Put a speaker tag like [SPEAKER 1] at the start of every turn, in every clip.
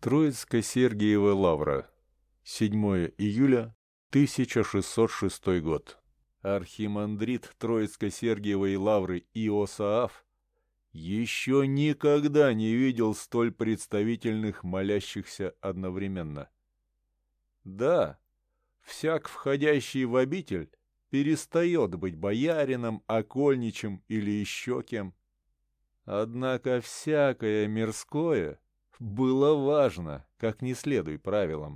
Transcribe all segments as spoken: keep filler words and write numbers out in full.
[SPEAKER 1] Троицко-Сергиева лавра. седьмое июля тысяча шестьсот шестой год. Архимандрит Троицко-Сергиевой лавры Иосааф еще никогда не видел столь представительных молящихся одновременно. Да, всяк входящий в обитель перестает быть боярином, окольничем или еще кем. Однако всякое мирское было важно, как не следуй правилам.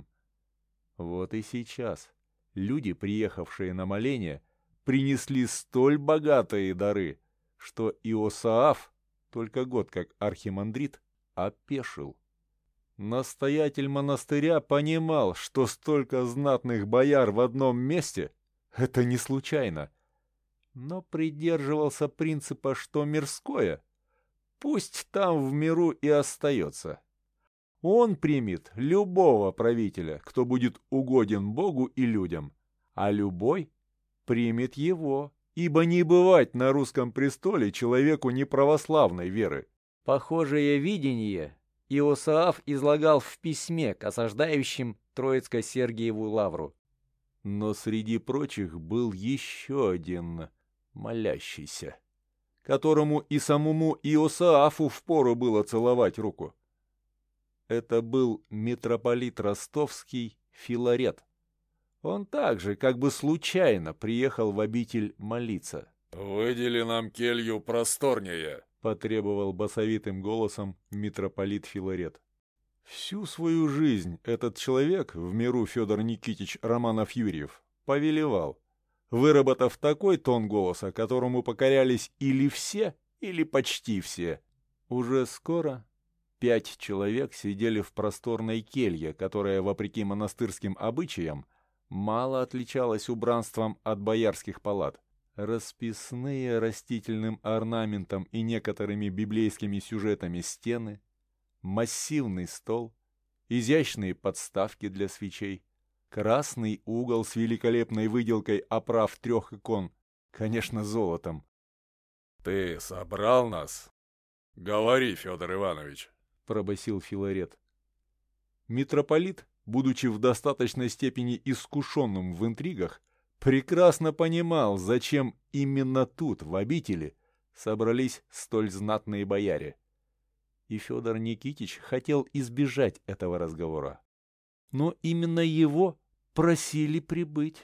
[SPEAKER 1] Вот и сейчас люди, приехавшие на моление, принесли столь богатые дары, что Иосааф, только год как архимандрит, опешил. Настоятель монастыря понимал, что столько знатных бояр в одном месте — это не случайно, но придерживался принципа, что мирское пусть там в миру и остается. Он примет любого правителя, кто будет угоден Богу и людям, а любой примет его, ибо не бывать на русском престоле человеку неправославной веры.
[SPEAKER 2] Похожее видение Иосааф излагал в письме к осаждающим Троицко-Сергиеву лавру.
[SPEAKER 1] Но среди прочих был еще один молящийся, которому и самому Иосаафу впору было целовать руку. Это был митрополит ростовский Филарет. Он также, как бы случайно, приехал в обитель молиться.
[SPEAKER 3] «Выдели нам келью просторнее», —
[SPEAKER 1] потребовал басовитым голосом митрополит Филарет. Всю свою жизнь этот человек, в миру Федор Никитич Романов-Юрьев, повелевал, выработав такой тон голоса, которому покорялись или все, или почти все. Уже скоро пять человек сидели в просторной келье, которая, вопреки монастырским обычаям, мало отличалась убранством от боярских палат. Расписные растительным орнаментом и некоторыми библейскими сюжетами стены, массивный стол, изящные подставки для свечей, красный угол с великолепной выделкой оправ трех икон, конечно, золотом.
[SPEAKER 3] «Ты собрал нас? Говори, Федор Иванович», —
[SPEAKER 1] пробасил Филарет. Митрополит, будучи в достаточной степени искушенным в интригах, прекрасно понимал, зачем именно тут, в обители, собрались столь знатные бояре. И Федор Никитич хотел избежать этого разговора. Но именно его просили прибыть.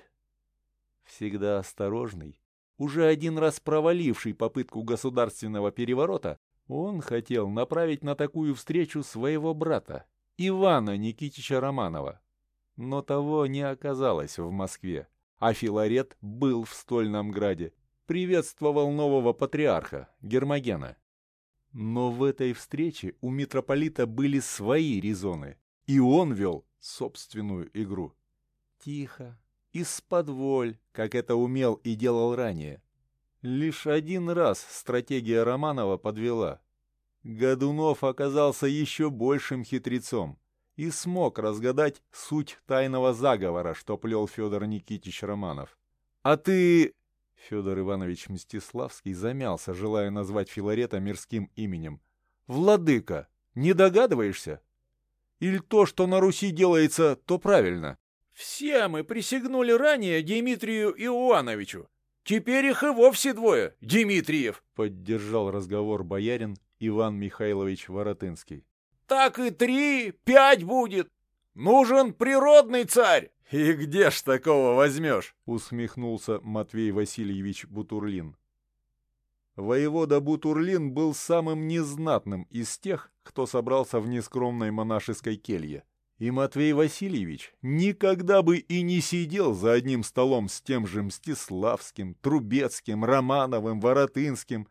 [SPEAKER 1] Всегда осторожный, уже один раз проваливший попытку государственного переворота, он хотел направить на такую встречу своего брата, Ивана Никитича Романова. Но того не оказалось в Москве, а Филарет был в Стольном Граде, приветствовал нового патриарха, Гермогена. Но в этой встрече у митрополита были свои резоны, и он вел собственную игру. Тихо, исподволь, как это умел и делал ранее. Лишь один раз стратегия Романова подвела. Годунов оказался еще большим хитрецом и смог разгадать суть тайного заговора, что плел Федор Никитич Романов. «А ты...» Федор Иванович Мстиславский замялся, желая назвать Филарета мирским именем. «Владыка, не догадываешься? Или то, что на Руси делается, то правильно?»
[SPEAKER 4] «Все мы присягнули ранее Дмитрию Иоановичу. Теперь их и вовсе двое, Дмитриев»,
[SPEAKER 1] — поддержал разговор боярин Иван Михайлович Воротынский.
[SPEAKER 4] «Так и три, пять будет. Нужен природный царь».
[SPEAKER 1] «И где ж такого возьмешь?» — усмехнулся Матвей Васильевич Бутурлин. Воевода Бутурлин был самым незнатным из тех, кто собрался в нескромной монашеской келье. И Матвей Васильевич никогда бы и не сидел за одним столом с тем же Мстиславским, Трубецким, Романовым, Воротынским,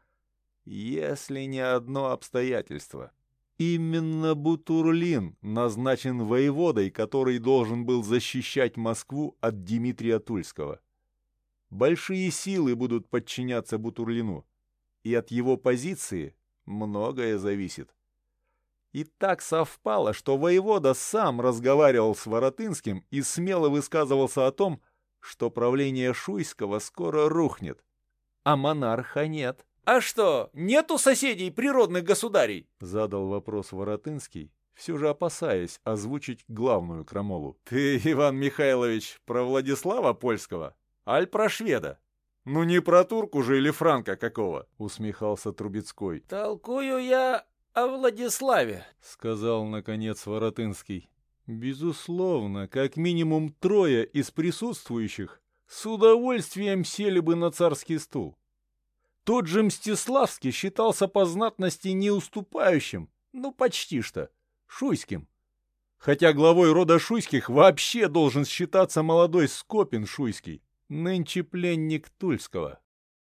[SPEAKER 1] если не одно обстоятельство. Именно Бутурлин назначен воеводой, который должен был защищать Москву от Дмитрия Тульского. Большие силы будут подчиняться Бутурлину, и от его позиции многое зависит. И так совпало, что воевода сам разговаривал с Воротынским и смело высказывался о том, что правление Шуйского скоро рухнет, а монарха нет.
[SPEAKER 4] «А что, нет у соседей природных государей?»
[SPEAKER 1] — задал вопрос Воротынский, все же опасаясь озвучить главную крамолу. «Ты, Иван Михайлович, про Владислава Польского? Аль про шведа? Ну не про турку же или франка какого?» — усмехался Трубецкой.
[SPEAKER 4] «Толкую я о Владиславе»,
[SPEAKER 1] — сказал, наконец, Воротынский. Безусловно, как минимум трое из присутствующих с удовольствием сели бы на царский стул. Тот же Мстиславский считался по знатности не уступающим, ну почти что, Шуйским. Хотя главой рода Шуйских вообще должен считаться молодой Скопин Шуйский, нынче пленник Тульского.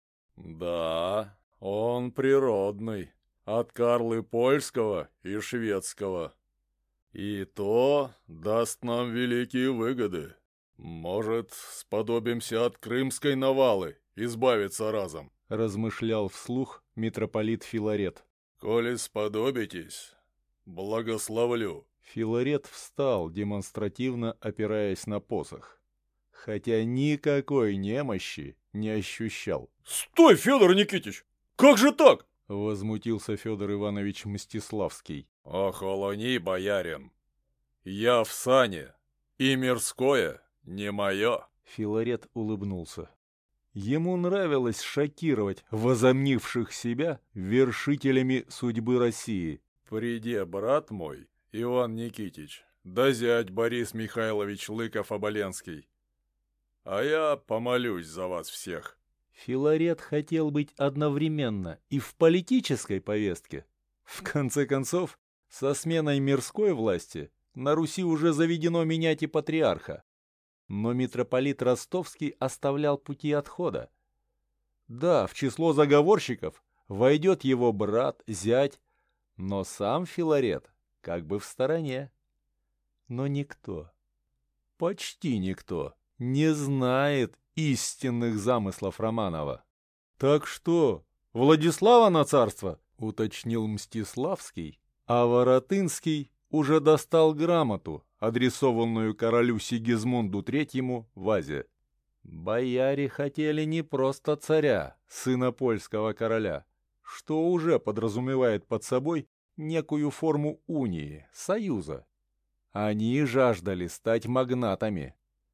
[SPEAKER 3] Да, он природный, от Карлы Польского и Шведского. И то даст нам великие выгоды. Может, сподобимся от крымской навалы избавиться разом, —
[SPEAKER 1] размышлял вслух митрополит Филарет.
[SPEAKER 3] Коли сподобитесь, благословлю.
[SPEAKER 1] Филарет встал, демонстративно опираясь на посох, хотя никакой немощи не ощущал.
[SPEAKER 4] «Стой, Федор Никитич! Как же так?»
[SPEAKER 1] — возмутился Федор Иванович Мстиславский.
[SPEAKER 3] Охолони, боярин, я в сане, и мирское не мое.
[SPEAKER 1] Филарет улыбнулся. Ему нравилось шокировать возомнивших себя вершителями судьбы России.
[SPEAKER 3] Приди, брат мой, Иван Никитич, да зять Борис Михайлович Лыков-Оболенский, а я помолюсь за вас всех.
[SPEAKER 1] Филарет хотел быть одновременно и в политической повестке. В конце концов, со сменой мирской власти на Руси уже заведено менять и патриарха. Но митрополит Ростовский оставлял пути отхода. Да, в число заговорщиков войдет его брат, зять, но сам Филарет как бы в стороне. Но никто, почти никто, не знает истинных замыслов Романова. «Так что, Владислава на царство?» — уточнил Мстиславский, а Воротынский уже достал грамоту, адресованную королю Сигизмунду Третьему в Азе. Бояре хотели не просто царя, сына польского короля, что уже подразумевает под собой некую форму унии, союза. Они жаждали стать магнатами.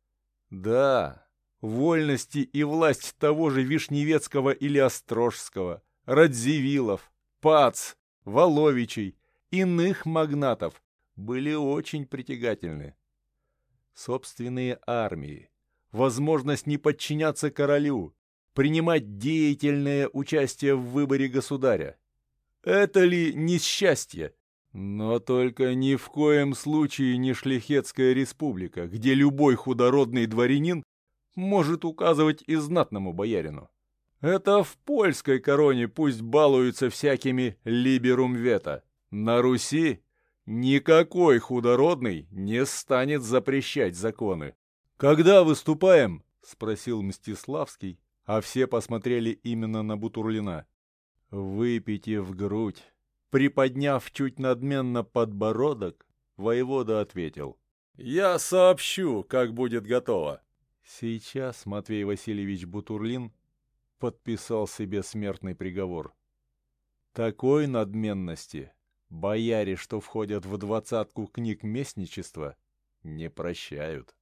[SPEAKER 1] Да, вольности и власть того же Вишневецкого или Острожского, Радзивиллов, Пац, Воловичей, иных магнатов были очень притягательны. Собственные армии, возможность не подчиняться королю, принимать деятельное участие в выборе государя. Это ли не счастье? Но только ни в коем случае не шляхетская республика, где любой худородный дворянин может указывать и знатному боярину. Это в польской короне пусть балуются всякими либерум вето. На Руси никакой худородный не станет запрещать законы. «Когда выступаем?» — спросил Мстиславский, а все посмотрели именно на Бутурлина. «Выпейте в грудь». Приподняв чуть надменно подбородок, воевода ответил: «Я сообщу, как будет готово». Сейчас Матвей Васильевич Бутурлин подписал себе смертный приговор. Такой надменности бояре, что входят в двадцатку книг местничества, не прощают.